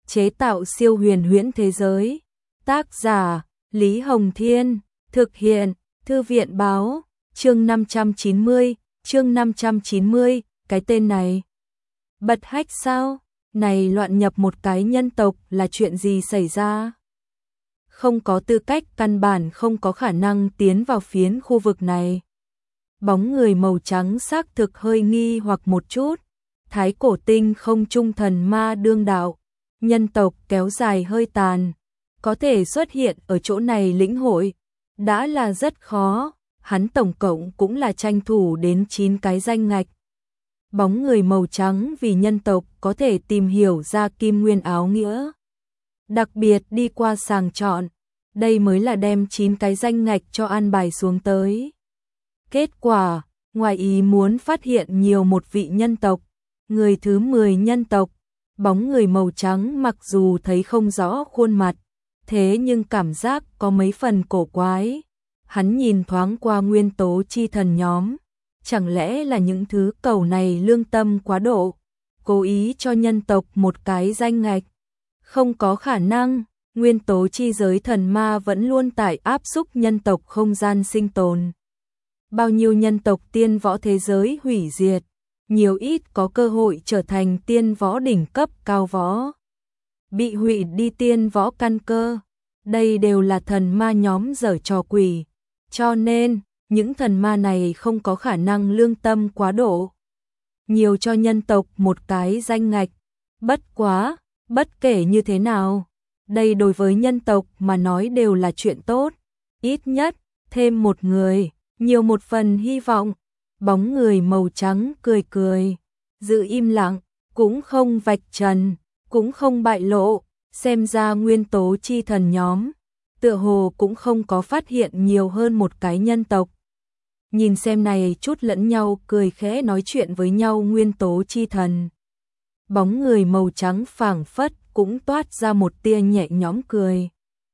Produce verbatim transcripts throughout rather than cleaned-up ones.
chế tạo siêu huyền huyễn thế giới. Tác giả Lý Hồng Thiên, thực hiện Thư viện Báo. Chương năm trăm chín mươi, chương năm trăm chín mươi, cái tên này bật hách sao? Này loạn nhập một cái nhân tộc là chuyện gì xảy ra? Không có tư cách, căn bản không có khả năng tiến vào phiến khu vực này. Bóng người màu trắng xác thực hơi nghi hoặc một chút. Thái cổ tinh không trung thần ma đương đạo, nhân tộc kéo dài hơi tàn, có thể xuất hiện ở chỗ này lĩnh hội, đã là rất khó, hắn tổng cộng cũng là tranh thủ đến chín cái danh ngạch. Bóng người màu trắng vì nhân tộc có thể tìm hiểu ra kim nguyên áo nghĩa. Đặc biệt đi qua sàng chọn, đây mới là đem chín cái danh ngạch cho an bài xuống tới. Kết quả, ngoài ý muốn phát hiện nhiều một vị nhân tộc, người thứ mười nhân tộc, bóng người màu trắng mặc dù thấy không rõ khuôn mặt, thế nhưng cảm giác có mấy phần cổ quái. Hắn nhìn thoáng qua nguyên tố chi thần nhóm, chẳng lẽ là những thứ cầu này lương tâm quá độ, cố ý cho nhân tộc một cái danh ngạch. Không có khả năng, nguyên tố chi giới thần ma vẫn luôn tại áp xúc nhân tộc không gian sinh tồn. Bao nhiêu nhân tộc tiên võ thế giới hủy diệt, nhiều ít có cơ hội trở thành tiên võ đỉnh cấp cao võ. Bị hủy đi tiên võ căn cơ, đây đều là thần ma nhóm giở trò quỷ. Cho nên, những thần ma này không có khả năng lương tâm quá độ. Nhiều cho nhân tộc một cái danh ngạch. Bất quá, bất kể như thế nào, đây đối với nhân tộc mà nói đều là chuyện tốt. Ít nhất, thêm một người, nhiều một phần hy vọng. Bóng người màu trắng cười cười, giữ im lặng, cũng không vạch trần, cũng không bại lộ, xem ra nguyên tố chi thần nhóm, tựa hồ cũng không có phát hiện nhiều hơn một cái nhân tộc. Nhìn xem này chút lẫn nhau cười khẽ nói chuyện với nhau nguyên tố chi thần. Bóng người màu trắng phảng phất cũng toát ra một tia nhẹ nhõm cười.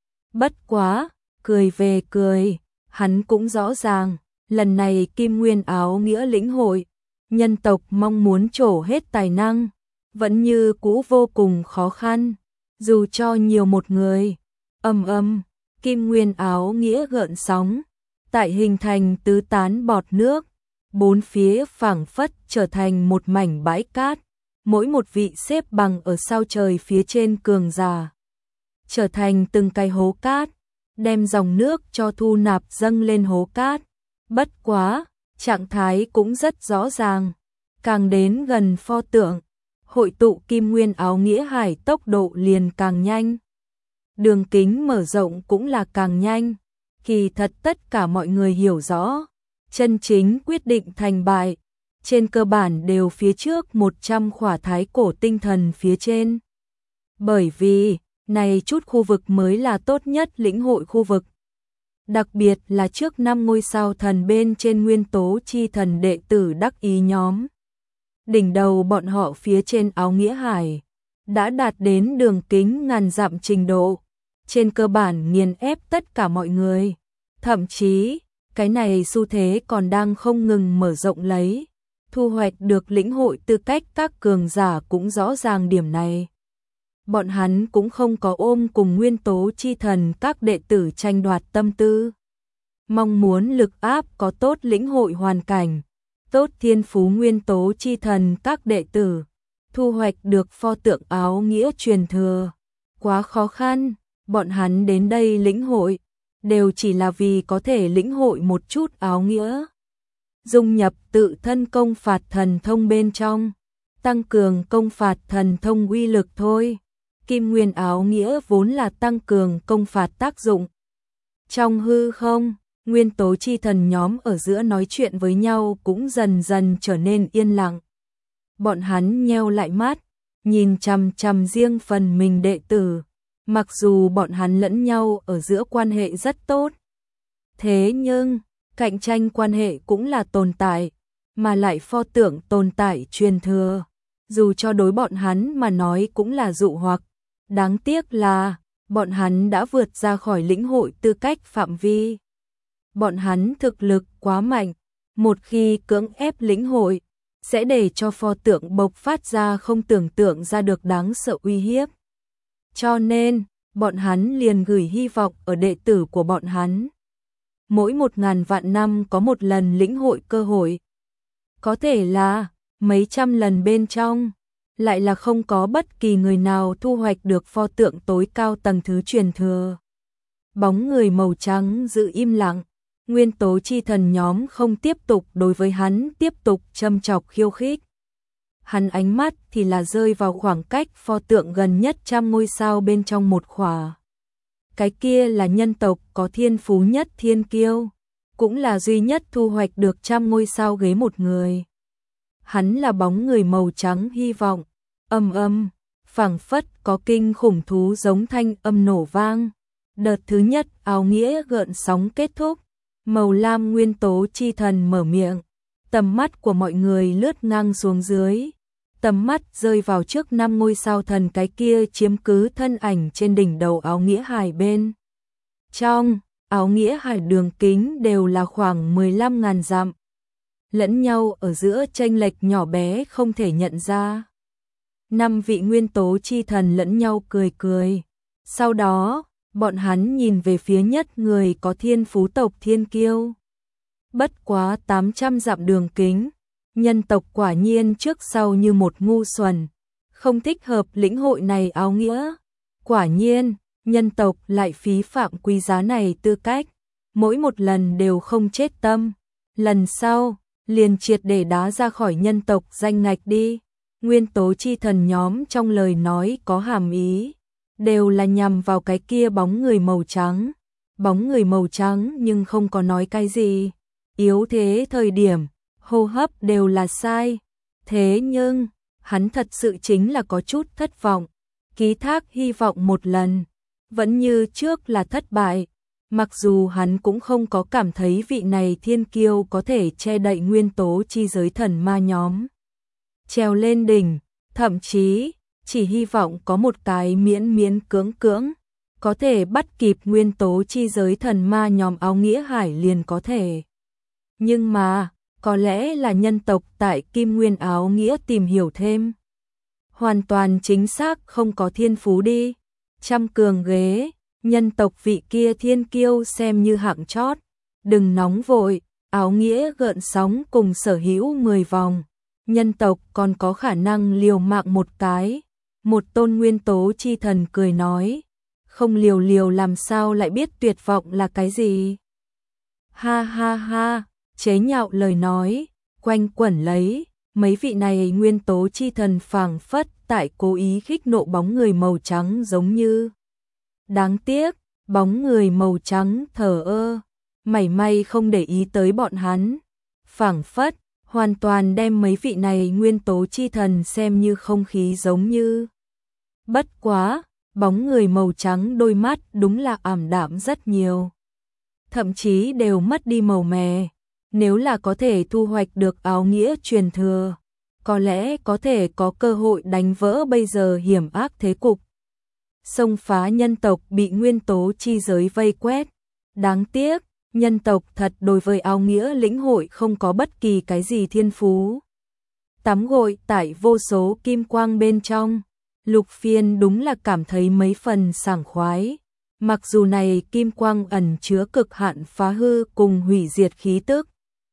Bất quá, cười về cười, hắn cũng rõ ràng. Lần này Kim Nguyên áo nghĩa lĩnh hội, nhân tộc mong muốn trổ hết tài năng, vẫn như cũ vô cùng khó khăn, dù cho nhiều một người. Ầm ầm, Kim Nguyên áo nghĩa gợn sóng, tại hình thành tứ tán bọt nước, bốn phía phảng phất trở thành một mảnh bãi cát, mỗi một vị xếp bằng ở sao trời phía trên cường giả, trở thành từng cái hố cát, đem dòng nước cho thu nạp dâng lên hố cát. Bất quá, trạng thái cũng rất rõ ràng, càng đến gần pho tượng, hội tụ Kim Nguyên áo nghĩa hải tốc độ liền càng nhanh. Đường kính mở rộng cũng là càng nhanh, kỳ thật tất cả mọi người hiểu rõ, chân chính quyết định thành bại, trên cơ bản đều phía trước một trăm khỏa thái cổ tinh thần phía trên. Bởi vì, này chút khu vực mới là tốt nhất lĩnh hội khu vực. Đặc biệt là trước năm ngôi sao thần bên trên nguyên tố chi thần đệ tử đắc ý nhóm. Đỉnh đầu bọn họ phía trên áo nghĩa hải, đã đạt đến đường kính ngàn dặm trình độ, trên cơ bản nghiền ép tất cả mọi người. Thậm chí, cái này xu thế còn đang không ngừng mở rộng lấy, thu hoạch được lĩnh hội tư cách các cường giả cũng rõ ràng điểm này. Bọn hắn cũng không có ôm cùng nguyên tố chi thần các đệ tử tranh đoạt tâm tư. Mong muốn lực áp có tốt lĩnh hội hoàn cảnh, tốt thiên phú nguyên tố chi thần các đệ tử, thu hoạch được pho tượng áo nghĩa truyền thừa. Quá khó khăn, bọn hắn đến đây lĩnh hội, đều chỉ là vì có thể lĩnh hội một chút áo nghĩa. Dung nhập tự thân công phạt thần thông bên trong, tăng cường công phạt thần thông uy lực thôi. Kim Nguyên áo nghĩa vốn là tăng cường công phạt tác dụng. Trong hư không, nguyên tố chi thần nhóm ở giữa nói chuyện với nhau cũng dần dần trở nên yên lặng. Bọn hắn nheo lại mắt, nhìn chằm chằm riêng phần mình đệ tử, mặc dù bọn hắn lẫn nhau ở giữa quan hệ rất tốt. Thế nhưng, cạnh tranh quan hệ cũng là tồn tại, mà lại pho tượng tồn tại truyền thừa, dù cho đối bọn hắn mà nói cũng là dụ hoặc. Đáng tiếc là, bọn hắn đã vượt ra khỏi lĩnh hội tư cách phạm vi. Bọn hắn thực lực quá mạnh, một khi cưỡng ép lĩnh hội, sẽ để cho pho tượng bộc phát ra không tưởng tượng ra được đáng sợ uy hiếp. Cho nên, bọn hắn liền gửi hy vọng ở đệ tử của bọn hắn. Mỗi một ngàn vạn năm có một lần lĩnh hội cơ hội. Có thể là mấy trăm lần bên trong, lại là không có bất kỳ người nào thu hoạch được pho tượng tối cao tầng thứ truyền thừa. Bóng người màu trắng giữ im lặng, nguyên tố chi thần nhóm không tiếp tục đối với hắn tiếp tục châm chọc khiêu khích. Hắn ánh mắt thì là rơi vào khoảng cách pho tượng gần nhất trăm ngôi sao bên trong một khỏa. Cái kia là nhân tộc có thiên phú nhất thiên kiêu, cũng là duy nhất thu hoạch được trăm ngôi sao ghế một người. Hắn là bóng người màu trắng hy vọng, âm âm, phảng phất có kinh khủng thú giống thanh âm nổ vang. Đợt thứ nhất áo nghĩa gợn sóng kết thúc, màu lam nguyên tố chi thần mở miệng, tầm mắt của mọi người lướt ngang xuống dưới, tầm mắt rơi vào trước năm ngôi sao thần cái kia chiếm cứ thân ảnh trên đỉnh đầu áo nghĩa hải bên. Trong áo nghĩa hải đường kính đều là khoảng mười lăm ngàn dặm, lẫn nhau ở giữa chênh lệch nhỏ bé không thể nhận ra. Năm vị nguyên tố chi thần lẫn nhau cười cười, sau đó bọn hắn nhìn về phía nhất người có thiên phú tộc thiên kiêu. Bất quá tám trăm dặm đường kính, nhân tộc quả nhiên trước sau như một ngu xuẩn, không thích hợp lĩnh hội này áo nghĩa. Quả nhiên, nhân tộc lại phí phạm quý giá này tư cách, mỗi một lần đều không chết tâm. Lần sau, liền triệt để đá ra khỏi nhân tộc danh ngạch đi. Nguyên tố chi thần nhóm trong lời nói có hàm ý, đều là nhằm vào cái kia bóng người màu trắng. Bóng người màu trắng nhưng không có nói cái gì. Yếu thế thời điểm, hô hấp đều là sai. Thế nhưng, hắn thật sự chính là có chút thất vọng. Ký thác hy vọng một lần, vẫn như trước là thất bại. Mặc dù hắn cũng không có cảm thấy vị này thiên kiêu có thể che đậy nguyên tố chi giới thần ma nhóm trèo lên đỉnh, thậm chí chỉ hy vọng có một cái miễn miễn cưỡng cưỡng có thể bắt kịp nguyên tố chi giới thần ma nhóm áo nghĩa hải liền có thể. Nhưng mà, có lẽ là nhân tộc tại Kim Nguyên áo nghĩa tìm hiểu thêm. Hoàn toàn chính xác không có thiên phú đi. Trăm cường ghế, nhân tộc vị kia thiên kiêu xem như hạng chót. Đừng nóng vội, áo nghĩa gợn sóng cùng sở hữu mười vòng. Nhân tộc còn có khả năng liều mạng một cái. Một tôn nguyên tố chi thần cười nói. Không liều liều làm sao lại biết tuyệt vọng là cái gì. Ha ha ha, chế nhạo lời nói, quanh quẩn lấy. Mấy vị này nguyên tố chi thần phảng phất tại cố ý khích nộ bóng người màu trắng giống như. Đáng tiếc, bóng người màu trắng thờ ơ, mảy may không để ý tới bọn hắn. Phảng phất, hoàn toàn đem mấy vị này nguyên tố chi thần xem như không khí giống như. Bất quá, bóng người màu trắng đôi mắt đúng là ảm đạm rất nhiều. Thậm chí đều mất đi màu mè. Nếu là có thể thu hoạch được áo nghĩa truyền thừa, có lẽ có thể có cơ hội đánh vỡ bây giờ hiểm ác thế cục. Xông phá nhân tộc bị nguyên tố chi giới vây quét. Đáng tiếc, nhân tộc thật đối với áo nghĩa lĩnh hội không có bất kỳ cái gì thiên phú. Tắm gội tại vô số kim quang bên trong, Lục Phiên đúng là cảm thấy mấy phần sảng khoái. Mặc dù này kim quang ẩn chứa cực hạn phá hư cùng hủy diệt khí tức,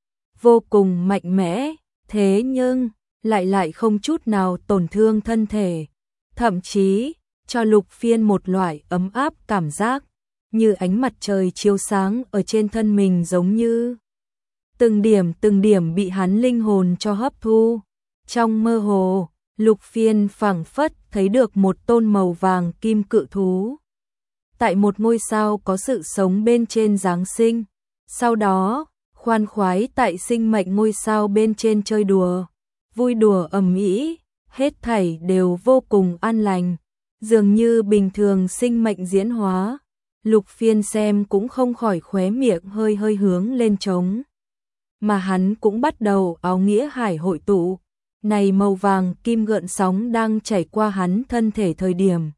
vô cùng mạnh mẽ, thế nhưng lại lại không chút nào tổn thương thân thể, thậm chí cho Lục Phiên một loại ấm áp cảm giác, như ánh mặt trời chiếu sáng ở trên thân mình giống như từng điểm từng điểm bị hắn linh hồn cho hấp thu. Trong mơ hồ, Lục Phiên phảng phất thấy được một tôn màu vàng kim cự thú tại một ngôi sao có sự sống bên trên giáng sinh, sau đó khoan khoái tại sinh mệnh ngôi sao bên trên chơi đùa, vui đùa ầm ĩ, hết thảy đều vô cùng an lành, dường như bình thường sinh mệnh diễn hóa. Lục Phiên xem cũng không khỏi khóe miệng hơi hơi hướng lên trống. Mà hắn cũng bắt đầu áo nghĩa hải hội tụ, này màu vàng kim gợn sóng đang chảy qua hắn thân thể thời điểm,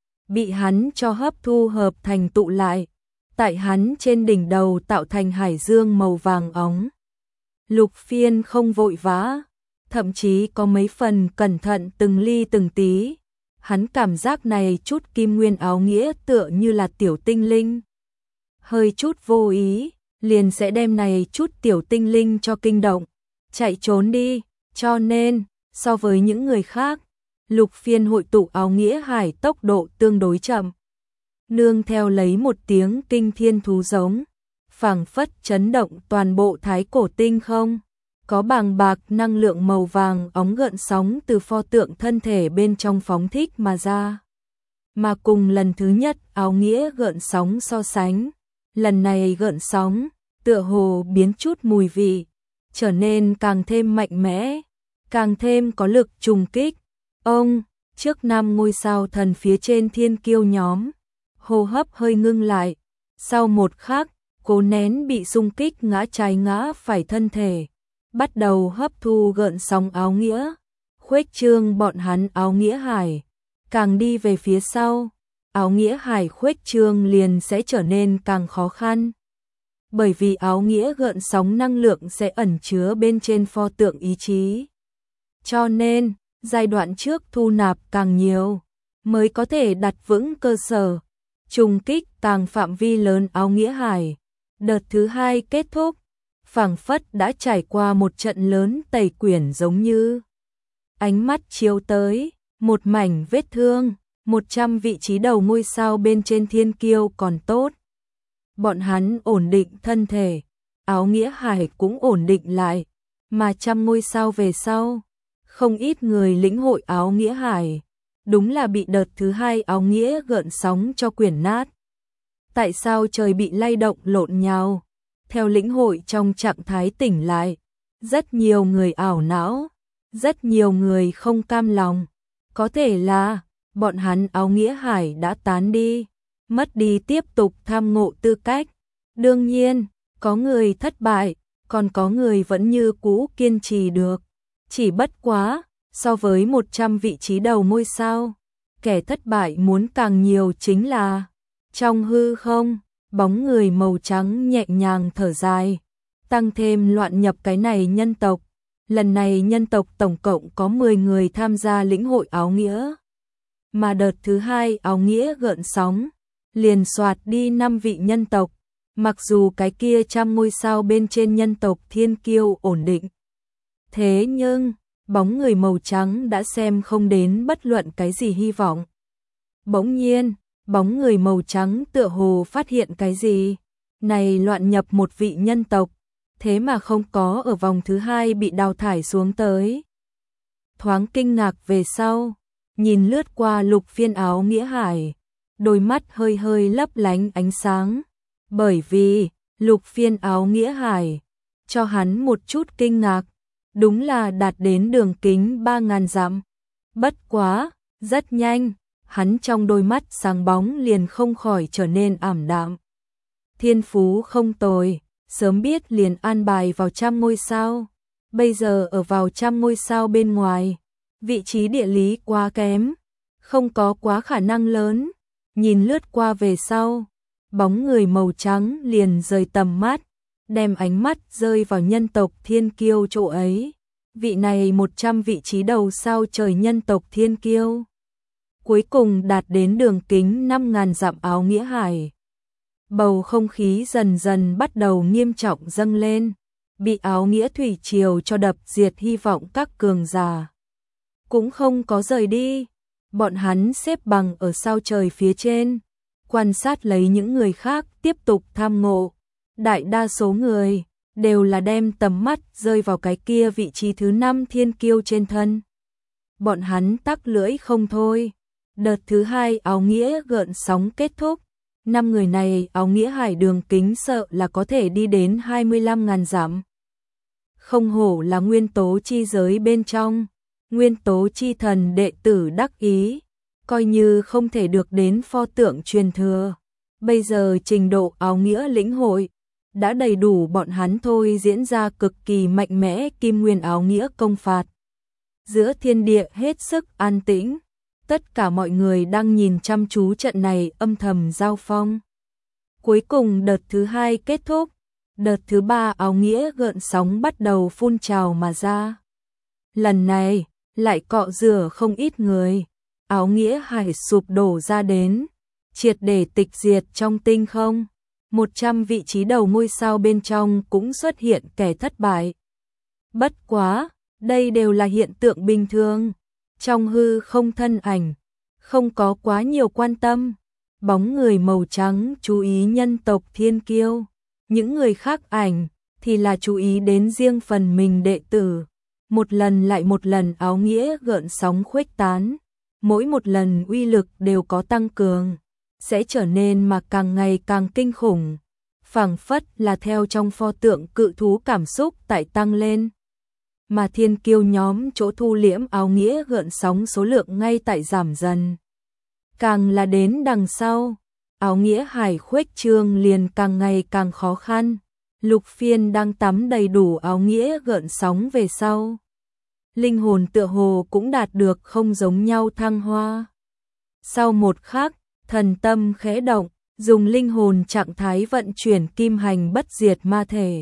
bị hắn cho hấp thu hợp thành tụ lại, tại hắn trên đỉnh đầu tạo thành hải dương màu vàng óng. Lục Phiên không vội vã, thậm chí có mấy phần cẩn thận từng ly từng tí. Hắn cảm giác này chút kim nguyên áo nghĩa tựa như là tiểu tinh linh. Hơi chút vô ý, liền sẽ đem này chút tiểu tinh linh cho kinh động, chạy trốn đi, cho nên, so với những người khác, Lục Phiên hội tụ áo nghĩa hải tốc độ tương đối chậm. Nương theo lấy một tiếng kinh thiên thú giống, phảng phất chấn động toàn bộ thái cổ tinh không. Có bàng bạc năng lượng màu vàng óng gợn sóng từ pho tượng thân thể bên trong phóng thích mà ra. Mà cùng lần thứ nhất áo nghĩa gợn sóng so sánh, lần này gợn sóng, tựa hồ biến chút mùi vị, trở nên càng thêm mạnh mẽ, càng thêm có lực trùng kích. Ông, trước năm ngôi sao thần phía trên thiên kiêu nhóm, hô hấp hơi ngưng lại, sau một khắc, cố nén bị xung kích ngã trái ngã phải thân thể, bắt đầu hấp thu gợn sóng áo nghĩa, khuếch trương bọn hắn áo nghĩa hải, càng đi về phía sau, áo nghĩa hải khuếch trương liền sẽ trở nên càng khó khăn. Bởi vì áo nghĩa gợn sóng năng lượng sẽ ẩn chứa bên trên pho tượng ý chí. Cho nên, giai đoạn trước thu nạp càng nhiều, mới có thể đặt vững cơ sở, trùng kích tàng phạm vi lớn áo nghĩa hải. Đợt thứ hai kết thúc, phảng phất đã trải qua một trận lớn tẩy quyển giống như. Ánh mắt chiếu tới, một mảnh vết thương, một trăm vị trí đầu ngôi sao bên trên thiên kiêu còn tốt. Bọn hắn ổn định thân thể, áo nghĩa hải cũng ổn định lại, mà trăm ngôi sao về sau, không ít người lĩnh hội áo nghĩa hải, đúng là bị đợt thứ hai áo nghĩa gợn sóng cho quyển nát. Tại sao trời bị lay động lộn nhào? Theo lĩnh hội trong trạng thái tỉnh lại, rất nhiều người ảo não, rất nhiều người không cam lòng, có thể là bọn hắn áo nghĩa hải đã tán đi, mất đi tiếp tục tham ngộ tư cách. Đương nhiên, có người thất bại, còn có người vẫn như cũ kiên trì được. Chỉ bất quá, so với một trăm vị trí đầu ngôi sao, kẻ thất bại muốn càng nhiều chính là trong hư không, bóng người màu trắng nhẹ nhàng thở dài, tăng thêm loạn nhập cái này nhân tộc. Lần này nhân tộc tổng cộng có mười người tham gia lĩnh hội áo nghĩa. Mà đợt thứ hai áo nghĩa gợn sóng, liền soạt đi năm vị nhân tộc, mặc dù cái kia trăm ngôi sao bên trên nhân tộc thiên kiêu ổn định. Thế nhưng, bóng người màu trắng đã xem không đến bất luận cái gì hy vọng. Bỗng nhiên, bóng người màu trắng tựa hồ phát hiện cái gì, này loạn nhập một vị nhân tộc, thế mà không có ở vòng thứ hai bị đào thải xuống tới. Thoáng kinh ngạc về sau, nhìn lướt qua Lục Phiên áo nghĩa hải, đôi mắt hơi hơi lấp lánh ánh sáng, bởi vì Lục Phiên áo nghĩa hải cho hắn một chút kinh ngạc, đúng là đạt đến đường kính ba ngàn dặm. Bất quá, rất nhanh, hắn trong đôi mắt sáng bóng liền không khỏi trở nên ảm đạm. Thiên phú không tồi, sớm biết liền an bài vào trăm ngôi sao, bây giờ ở vào trăm ngôi sao bên ngoài, vị trí địa lý quá kém, không có quá khả năng lớn. Nhìn lướt qua về sau, bóng người màu trắng liền rời tầm mắt, đem ánh mắt rơi vào nhân tộc thiên kiêu chỗ ấy. Vị này một trăm vị trí đầu sao trời nhân tộc thiên kiêu, cuối cùng đạt đến đường kính năm ngàn dặm áo nghĩa hải. Bầu không khí dần dần bắt đầu nghiêm trọng dâng lên, bị áo nghĩa thủy triều cho đập diệt hy vọng các cường giả. Cũng không có rời đi, bọn hắn xếp bằng ở sao trời phía trên, quan sát lấy những người khác tiếp tục tham ngộ. Đại đa số người đều là đem tầm mắt rơi vào cái kia vị trí thứ năm thiên kiêu trên thân. Bọn hắn tắc lưỡi không thôi. Đợt thứ hai áo nghĩa gợn sóng kết thúc, năm người này áo nghĩa hải đường kính sợ là có thể đi đến hai mươi lăm ngàn dặm. Không hổ là nguyên tố chi giới bên trong, nguyên tố chi thần đệ tử đắc ý, coi như không thể được đến pho tượng truyền thừa. Bây giờ trình độ áo nghĩa lĩnh hội đã đầy đủ bọn hắn thôi diễn ra cực kỳ mạnh mẽ kim nguyên áo nghĩa công phạt. Giữa thiên địa hết sức an tĩnh, tất cả mọi người đang nhìn chăm chú trận này âm thầm giao phong. Cuối cùng đợt thứ hai kết thúc, đợt thứ ba áo nghĩa gợn sóng bắt đầu phun trào mà ra. Lần này, lại cọ rửa không ít người, áo nghĩa hải sụp đổ ra đến, triệt để tịch diệt trong tinh không. một trăm vị trí đầu ngôi sao bên trong cũng xuất hiện kẻ thất bại. Bất quá, đây đều là hiện tượng bình thường. Trong hư không thân ảnh, không có quá nhiều quan tâm. Bóng người màu trắng chú ý nhân tộc thiên kiêu. Những người khác ảnh thì là chú ý đến riêng phần mình đệ tử. Một lần lại một lần áo nghĩa gợn sóng khuếch tán. Mỗi một lần uy lực đều có tăng cường, sẽ trở nên mà càng ngày càng kinh khủng. Phảng phất là theo trong pho tượng cự thú cảm xúc tại tăng lên. Mà thiên kiêu nhóm chỗ thu liễm áo nghĩa gợn sóng số lượng ngay tại giảm dần. Càng là đến đằng sau, áo nghĩa hải khuếch trương liền càng ngày càng khó khăn. Lục Phiên đang tắm đầy đủ áo nghĩa gợn sóng về sau. Linh hồn tựa hồ cũng đạt được không giống nhau thăng hoa. Sau một khắc, thần tâm khẽ động, dùng linh hồn trạng thái vận chuyển kim hành bất diệt ma thể.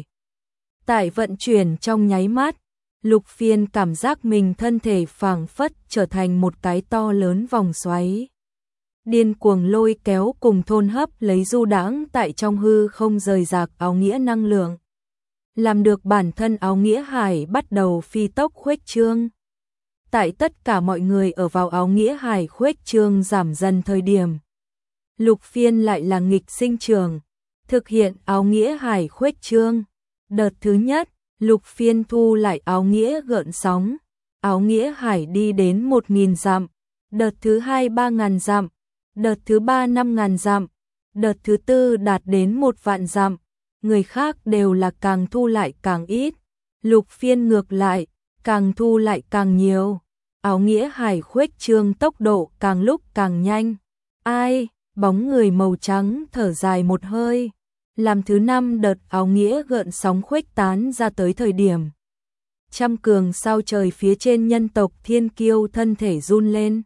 Tại vận chuyển trong nháy mắt, Lục Phiên cảm giác mình thân thể phảng phất trở thành một cái to lớn vòng xoáy. Điên cuồng lôi kéo cùng thôn hấp lấy du đãng tại trong hư không rời rạc áo nghĩa năng lượng. Làm được bản thân áo nghĩa hải bắt đầu phi tốc khuếch trương. Tại tất cả mọi người ở vào áo nghĩa hải khuếch trương giảm dần thời điểm. Lục Phiên lại là nghịch sinh trường, thực hiện áo nghĩa hải khuếch trương. Đợt thứ nhất, Lục Phiên thu lại áo nghĩa gợn sóng, áo nghĩa hải đi đến một nghìn dặm, đợt thứ hai ba ngàn dặm, đợt thứ ba năm ngàn dặm, đợt thứ tư đạt đến một vạn dặm. Người khác đều là càng thu lại càng ít, Lục Phiên ngược lại, càng thu lại càng nhiều. Áo nghĩa hải khuếch trương tốc độ càng lúc càng nhanh. Ai, bóng người màu trắng thở dài một hơi. Làm thứ năm đợt áo nghĩa gợn sóng khuếch tán ra tới thời điểm. Trăm cường sao trời phía trên nhân tộc thiên kiêu thân thể run lên.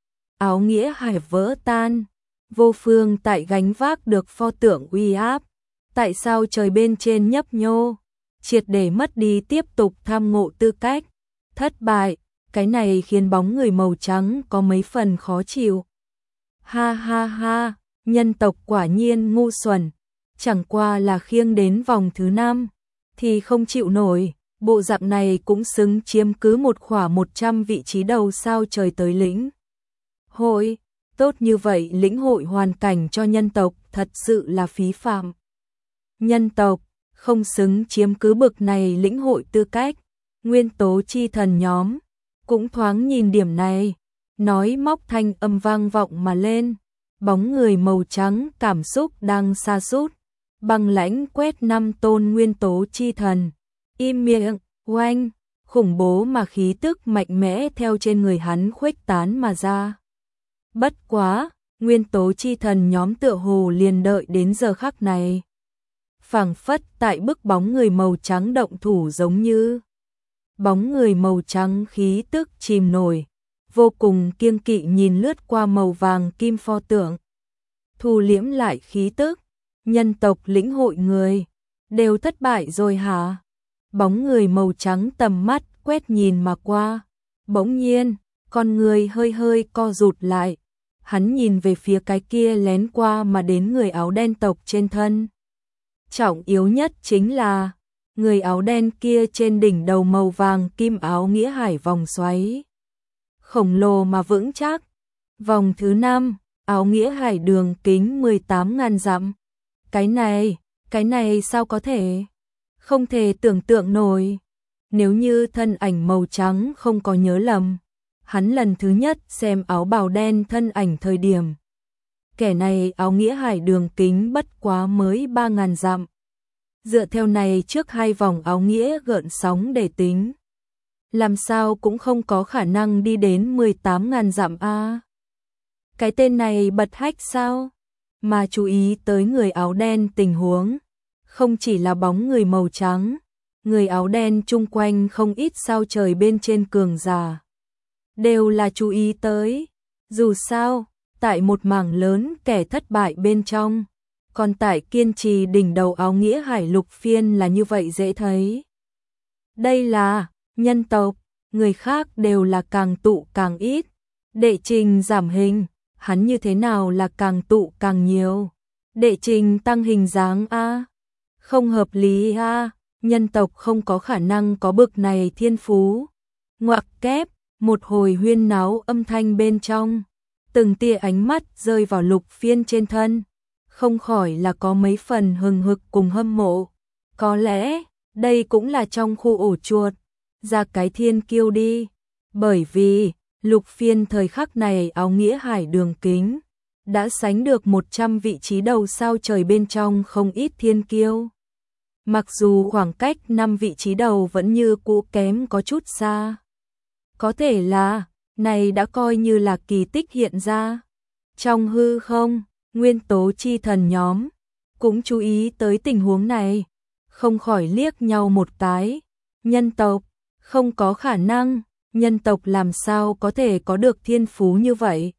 Áo nghĩa hải vỡ tan, vô phương tại gánh vác được pho tượng uy áp. Tại sao trời bên trên nhấp nhô, triệt để mất đi tiếp tục tham ngộ tư cách. Thất bại, cái này khiến bóng người màu trắng có mấy phần khó chịu. Ha ha ha, nhân tộc quả nhiên ngu xuẩn. Chẳng qua là khiêng đến vòng thứ năm, thì không chịu nổi, bộ dạng này cũng xứng chiếm cứ một khỏa một trăm vị trí đầu sao trời tới lĩnh. Hội, tốt như vậy lĩnh hội hoàn cảnh cho nhân tộc thật sự là phí phạm. Nhân tộc, không xứng chiếm cứ bực này lĩnh hội tư cách, nguyên tố chi thần nhóm, cũng thoáng nhìn điểm này, nói móc thanh âm vang vọng mà lên, bóng người màu trắng cảm xúc đang sa sút. Băng lãnh quét năm tôn nguyên tố chi thần, im miệng, oanh, khủng bố mà khí tức mạnh mẽ theo trên người hắn khuếch tán mà ra. Bất quá, nguyên tố chi thần nhóm tựa hồ liền đợi đến giờ khắc này. Phảng phất tại bức bóng người màu trắng động thủ giống như. Bóng người màu trắng khí tức chìm nổi, vô cùng kiêng kỵ nhìn lướt qua màu vàng kim pho tượng. Thu liễm lại khí tức. Nhân tộc lĩnh hội người, đều thất bại rồi hả? Bóng người màu trắng tầm mắt quét nhìn mà qua. Bỗng nhiên, con người hơi hơi co rụt lại. Hắn nhìn về phía cái kia lén qua mà đến người áo đen tộc trên thân. Trọng yếu nhất chính là, người áo đen kia trên đỉnh đầu màu vàng kim áo nghĩa hải vòng xoáy. Khổng lồ mà vững chắc. Vòng thứ năm, áo nghĩa hải đường kính mười tám ngàn dặm. Cái này, cái này sao có thể? Không thể tưởng tượng nổi. Nếu như thân ảnh màu trắng không có nhớ lầm, hắn lần thứ nhất xem áo bào đen thân ảnh thời điểm. Kẻ này áo nghĩa hải đường kính bất quá mới ba ngàn dặm. Dựa theo này trước hai vòng áo nghĩa gợn sóng để tính. Làm sao cũng không có khả năng đi đến mười tám ngàn dặm a. Cái tên này bật hách sao? Mà chú ý tới người áo đen tình huống, không chỉ là bóng người màu trắng, người áo đen chung quanh không ít sao trời bên trên cường giả. Đều là chú ý tới, dù sao, tại một mảng lớn kẻ thất bại bên trong, còn tại kiên trì đỉnh đầu áo nghĩa hải Lục Phiên là như vậy dễ thấy. Đây là, nhân tộc, người khác đều là càng tụ càng ít, Đệ trình giảm hình, hắn như thế nào là càng tụ càng nhiều. Đệ trình tăng hình dáng a, không hợp lý a, nhân tộc không có khả năng có bực này thiên phú. Ngoặc kép, một hồi huyên náo âm thanh bên trong, từng tia ánh mắt rơi vào Lục Phiên trên thân, không khỏi là có mấy phần hừng hực cùng hâm mộ. Có lẽ, đây cũng là trong khu ổ chuột, ra cái thiên kiêu đi, bởi vì Lục Phiên thời khắc này áo nghĩa hải đường kính, đã sánh được một trăm vị trí đầu sao trời bên trong không ít thiên kiêu. Mặc dù khoảng cách năm vị trí đầu vẫn như cũ kém có chút xa. Có thể là, này đã coi như là kỳ tích hiện ra. Trong hư không, nguyên tố chi thần nhóm, cũng chú ý tới tình huống này, không khỏi liếc nhau một cái. Nhân tộc, không có khả năng, nhân tộc làm sao có thể có được thiên phú như vậy.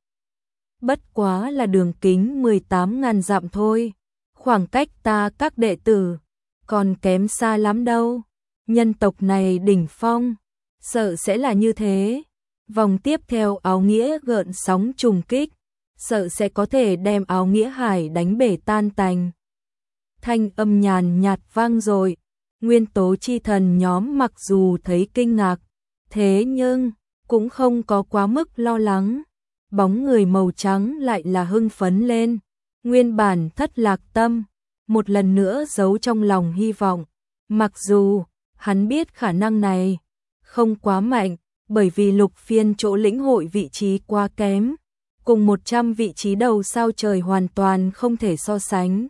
Bất quá là đường kính mười tám ngàn dặm thôi, khoảng cách ta các đệ tử, còn kém xa lắm đâu. Nhân tộc này đỉnh phong, sợ sẽ là như thế. Vòng tiếp theo áo nghĩa gợn sóng trùng kích, sợ sẽ có thể đem áo nghĩa hải đánh bể tan tành. Thanh âm nhàn nhạt vang rồi, nguyên tố chi thần nhóm mặc dù thấy kinh ngạc, thế nhưng cũng không có quá mức lo lắng. Bóng người màu trắng lại là hưng phấn lên, nguyên bản thất lạc tâm, một lần nữa giấu trong lòng hy vọng. Mặc dù hắn biết khả năng này không quá mạnh, bởi vì Lục Phiên chỗ lĩnh hội vị trí quá kém, cùng một trăm vị trí đầu sao trời hoàn toàn không thể so sánh.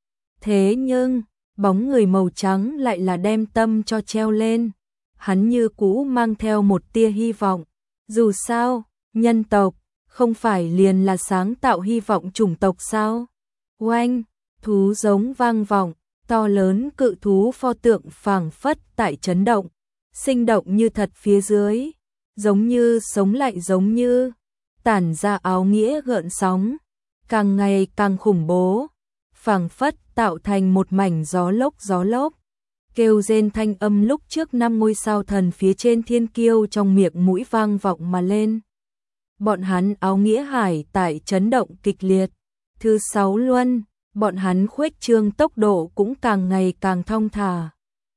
Thế nhưng, bóng người màu trắng lại là đem tâm cho treo lên, hắn như cũ mang theo một tia hy vọng. Dù sao, nhân tộc không phải liền là sáng tạo hy vọng chủng tộc sao? Oanh, thú giống vang vọng, to lớn cự thú pho tượng phảng phất tại chấn động, sinh động như thật phía dưới, giống như sống lại giống như tản ra áo nghĩa gợn sóng, càng ngày càng khủng bố, phảng phất tạo thành một mảnh gió lốc gió lốc. Kêu rên thanh âm lúc trước năm ngôi sao thần phía trên thiên kiêu trong miệng mũi vang vọng mà lên. Bọn hắn áo nghĩa hải tại chấn động kịch liệt. Thứ sáu luân, bọn hắn khuếch trương tốc độ cũng càng ngày càng thong thả.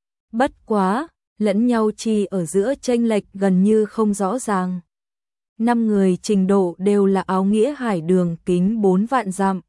Bất quá, lẫn nhau chi ở giữa chênh lệch gần như không rõ ràng. Năm người trình độ đều là áo nghĩa hải đường kính bốn vạn dặm.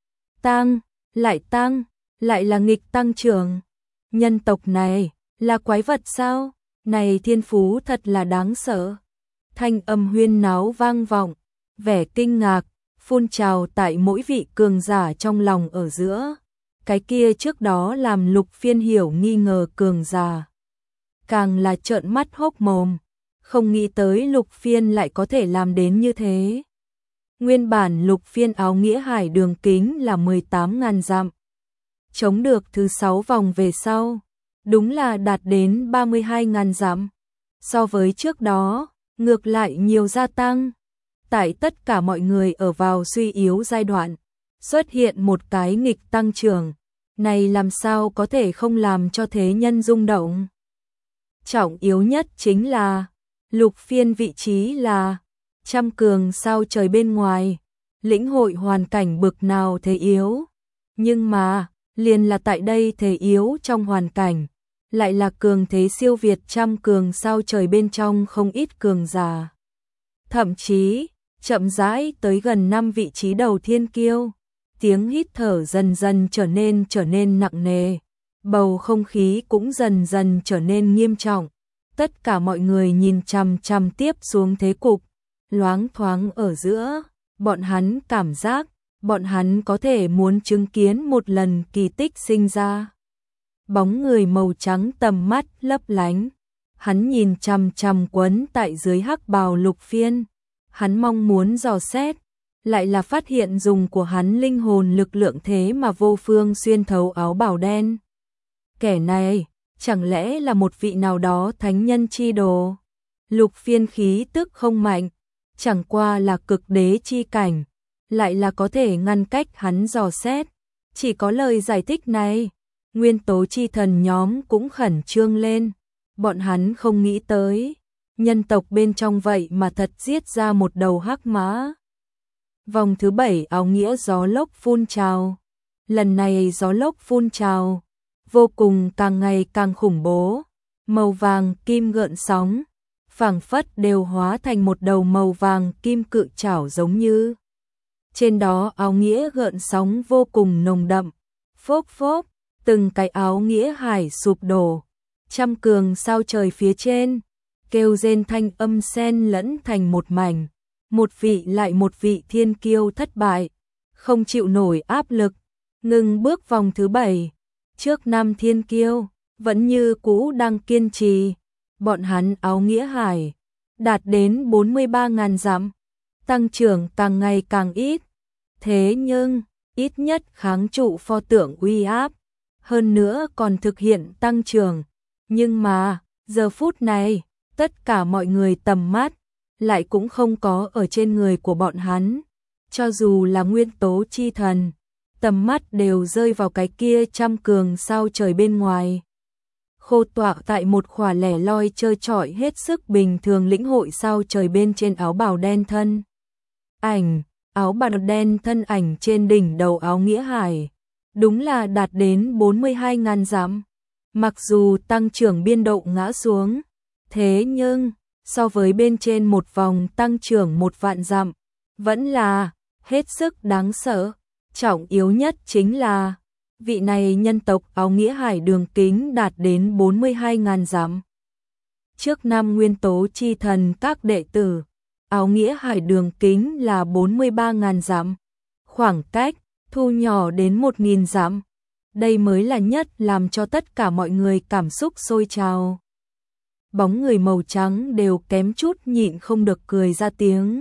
Tăng, lại tăng, lại là nghịch tăng trưởng. Nhân tộc này, là quái vật sao? Này thiên phú thật là đáng sợ. Thanh âm huyên náo vang vọng, vẻ kinh ngạc, phun trào tại mỗi vị cường giả trong lòng ở giữa. Cái kia trước đó làm Lục Phiên hiểu nghi ngờ cường giả, càng là trợn mắt hốc mồm, không nghĩ tới Lục Phiên lại có thể làm đến như thế. Nguyên bản Lục Phiên áo nghĩa hải đường kính là mười tám ngàn dặm. Chống được thứ sáu vòng về sau, đúng là đạt đến ba mươi hai ngàn dặm. So với trước đó, ngược lại nhiều gia tăng. Tại tất cả mọi người ở vào suy yếu giai đoạn, xuất hiện một cái nghịch tăng trưởng, này làm sao có thể không làm cho thế nhân rung động. Trọng yếu nhất chính là, Lục Phiên vị trí là trăm cường sao trời bên ngoài, lĩnh hội hoàn cảnh bực nào thế yếu. Nhưng mà, liền là tại đây thế yếu trong hoàn cảnh, lại là cường thế siêu việt trăm cường sao trời bên trong không ít cường giả. Thậm chí, chậm rãi tới gần năm vị trí đầu thiên kiêu, tiếng hít thở dần dần trở nên trở nên nặng nề, bầu không khí cũng dần dần trở nên nghiêm trọng. Tất cả mọi người nhìn chằm chằm tiếp xuống thế cục, loáng thoáng ở giữa, bọn hắn cảm giác, bọn hắn có thể muốn chứng kiến một lần kỳ tích sinh ra. Bóng người màu trắng tầm mắt lấp lánh, hắn nhìn chằm chằm quấn tại dưới hắc bào Lục Phiên, hắn mong muốn dò xét, lại là phát hiện dùng của hắn linh hồn lực lượng thế mà vô phương xuyên thấu áo bào đen. Kẻ này, chẳng lẽ là một vị nào đó thánh nhân chi đồ? Lục Phiên khí tức không mạnh, chẳng qua là cực đế chi cảnh, lại là có thể ngăn cách hắn dò xét. Chỉ có lời giải thích này, nguyên tố chi thần nhóm cũng khẩn trương lên, bọn hắn không nghĩ tới, nhân tộc bên trong vậy mà thật giết ra một đầu hắc mã. Vòng thứ bảy áo nghĩa gió lốc phun trào. Lần này gió lốc phun trào, vô cùng càng ngày càng khủng bố. Màu vàng kim gợn sóng, phảng phất đều hóa thành một đầu màu vàng kim cự trảo giống như. Trên đó áo nghĩa gợn sóng vô cùng nồng đậm. Phốc phốc, từng cái áo nghĩa hải sụp đổ. Trăm cường sao trời phía trên, kêu rên thanh âm xen lẫn thành một mảnh. Một vị lại một vị thiên kiêu thất bại, không chịu nổi áp lực, ngừng bước vòng thứ bảy. Trước năm thiên kiêu, vẫn như cũ đang kiên trì. Bọn hắn áo nghĩa hải, đạt đến bốn mươi ba nghìn dặm, tăng trưởng càng ngày càng ít. Thế nhưng, ít nhất kháng trụ pho tượng uy áp, hơn nữa còn thực hiện tăng trưởng. Nhưng mà, giờ phút này, tất cả mọi người tầm mắt, lại cũng không có ở trên người của bọn hắn. Cho dù là nguyên tố chi thần, tầm mắt đều rơi vào cái kia trăm cường sao trời bên ngoài. Khô tọa tại một khỏa lẻ loi chơi trọi hết sức bình thường lĩnh hội sao trời bên trên áo bào đen thân. Ảnh, áo bào đen thân ảnh trên đỉnh đầu áo nghĩa hải, đúng là đạt đến bốn mươi hai nghìn dặm. Mặc dù tăng trưởng biên độ ngã xuống, thế nhưng, so với bên trên một vòng tăng trưởng một vạn dặm, vẫn là hết sức đáng sợ. Trọng yếu nhất chính là, vị này nhân tộc áo nghĩa hải đường kính đạt đến bốn mươi hai nghìn dặm. Trước năm nguyên tố chi thần các đệ tử, áo nghĩa hải đường kính là bốn mươi ba nghìn dặm. Khoảng cách thu nhỏ đến một nghìn dặm. Đây mới là nhất làm cho tất cả mọi người cảm xúc sôi trào. Bóng người màu trắng đều kém chút nhịn không được cười ra tiếng.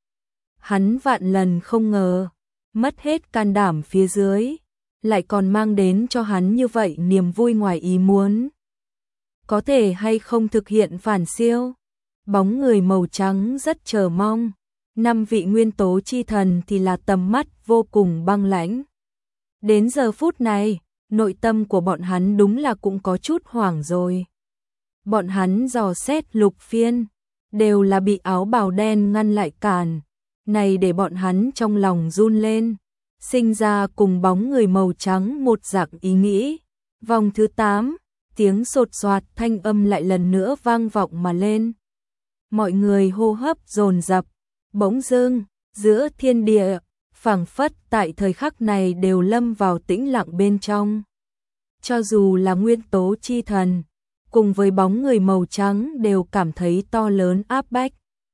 Hắn vạn lần không ngờ, mất hết can đảm phía dưới, lại còn mang đến cho hắn như vậy niềm vui ngoài ý muốn. Có thể hay không thực hiện phản siêu? Bóng người màu trắng rất chờ mong. Năm vị nguyên tố chi thần thì là tầm mắt vô cùng băng lãnh. Đến giờ phút này, nội tâm của bọn hắn đúng là cũng có chút hoảng rồi. Bọn hắn dò xét lục phiên, đều là bị áo bào đen ngăn lại cản. Này để bọn hắn trong lòng run lên, sinh ra cùng bóng người màu trắng một dạng ý nghĩ. Vòng thứ tám, tiếng sột soạt thanh âm lại lần nữa vang vọng mà lên. Mọi người hô hấp dồn dập, bỗng dưng, giữa thiên địa, phảng phất tại thời khắc này đều lâm vào tĩnh lặng bên trong. Cho dù là nguyên tố chi thần, cùng với bóng người màu trắng đều cảm thấy to lớn áp bách.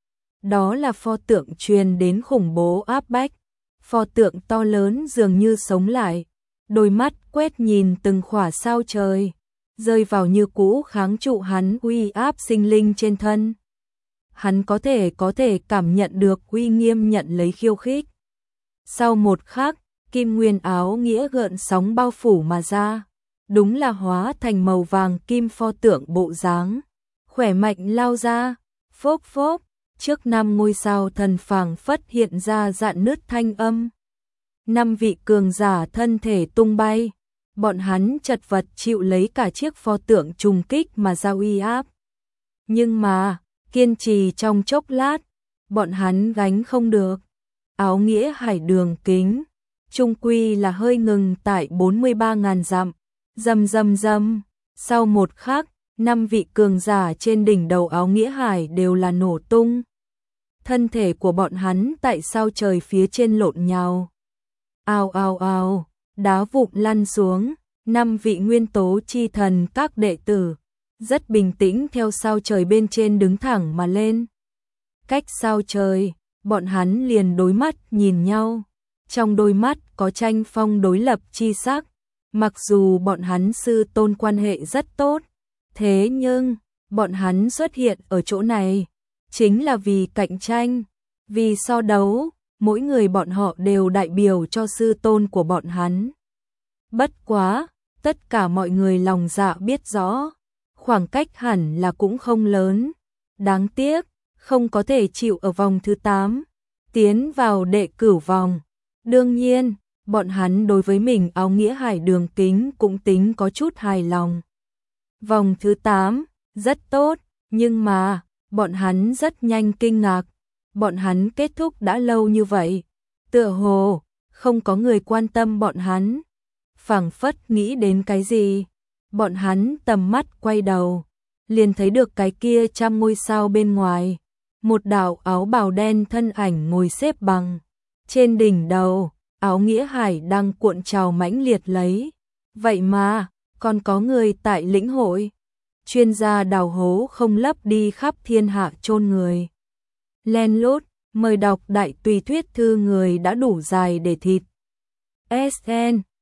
Đó là pho tượng truyền đến khủng bố áp bách. Pho tượng to lớn dường như sống lại, đôi mắt quét nhìn từng khỏa sao trời, rơi vào như cũ kháng trụ hắn uy áp sinh linh trên thân. Hắn có thể có thể cảm nhận được uy nghiêm nhận lấy khiêu khích. Sau một khắc, kim nguyên áo nghĩa gợn sóng bao phủ mà ra, đúng là hóa thành màu vàng kim pho tượng bộ dáng, khỏe mạnh lao ra, phốc phốc, trước năm ngôi sao thần phảng phất hiện ra dạn nứt thanh âm. Năm vị cường giả thân thể tung bay, bọn hắn chật vật chịu lấy cả chiếc pho tượng trùng kích mà ra uy áp. Nhưng mà, kiên trì trong chốc lát, bọn hắn gánh không được. Áo nghĩa hải đường kính, trung quy là hơi ngừng tại bốn mươi ba nghìn dặm. Rầm rầm rầm, sau một khắc, năm vị cường giả trên đỉnh đầu áo nghĩa hải đều là nổ tung. Thân thể của bọn hắn tại sao trời phía trên lộn nhào. Ao ao ao, đá vụn lăn xuống, năm vị nguyên tố chi thần các đệ tử, rất bình tĩnh theo sao trời bên trên đứng thẳng mà lên. Cách sao trời, bọn hắn liền đối mắt nhìn nhau, trong đôi mắt có tranh phong đối lập chi sắc. Mặc dù bọn hắn sư tôn quan hệ rất tốt, thế nhưng, bọn hắn xuất hiện ở chỗ này, chính là vì cạnh tranh, vì so đấu, mỗi người bọn họ đều đại biểu cho sư tôn của bọn hắn. Bất quá, tất cả mọi người lòng dạ biết rõ, khoảng cách hẳn là cũng không lớn, đáng tiếc, không có thể chịu ở vòng thứ tám, tiến vào đệ cửu vòng. Đương nhiên, bọn hắn đối với mình áo nghĩa hải đường kính cũng tính có chút hài lòng. Vòng thứ tám, rất tốt, nhưng mà, Bọn hắn rất nhanh kinh ngạc, bọn hắn kết thúc đã lâu như vậy, tựa hồ không có người quan tâm bọn hắn. Phảng phất nghĩ đến cái gì, bọn hắn tầm mắt quay đầu, liền thấy được cái kia trăm ngôi sao bên ngoài, một đạo áo bào đen thân ảnh ngồi xếp bằng. Trên đỉnh đầu, áo nghĩa hải đang cuộn trào mãnh liệt lấy. Vậy mà, còn có người tại lĩnh hội. Chuyên gia đào hố không lấp đi khắp thiên hạ chôn người. Len lút, mời đọc đại tùy thuyết thư người đã đủ dài để thịt. ét en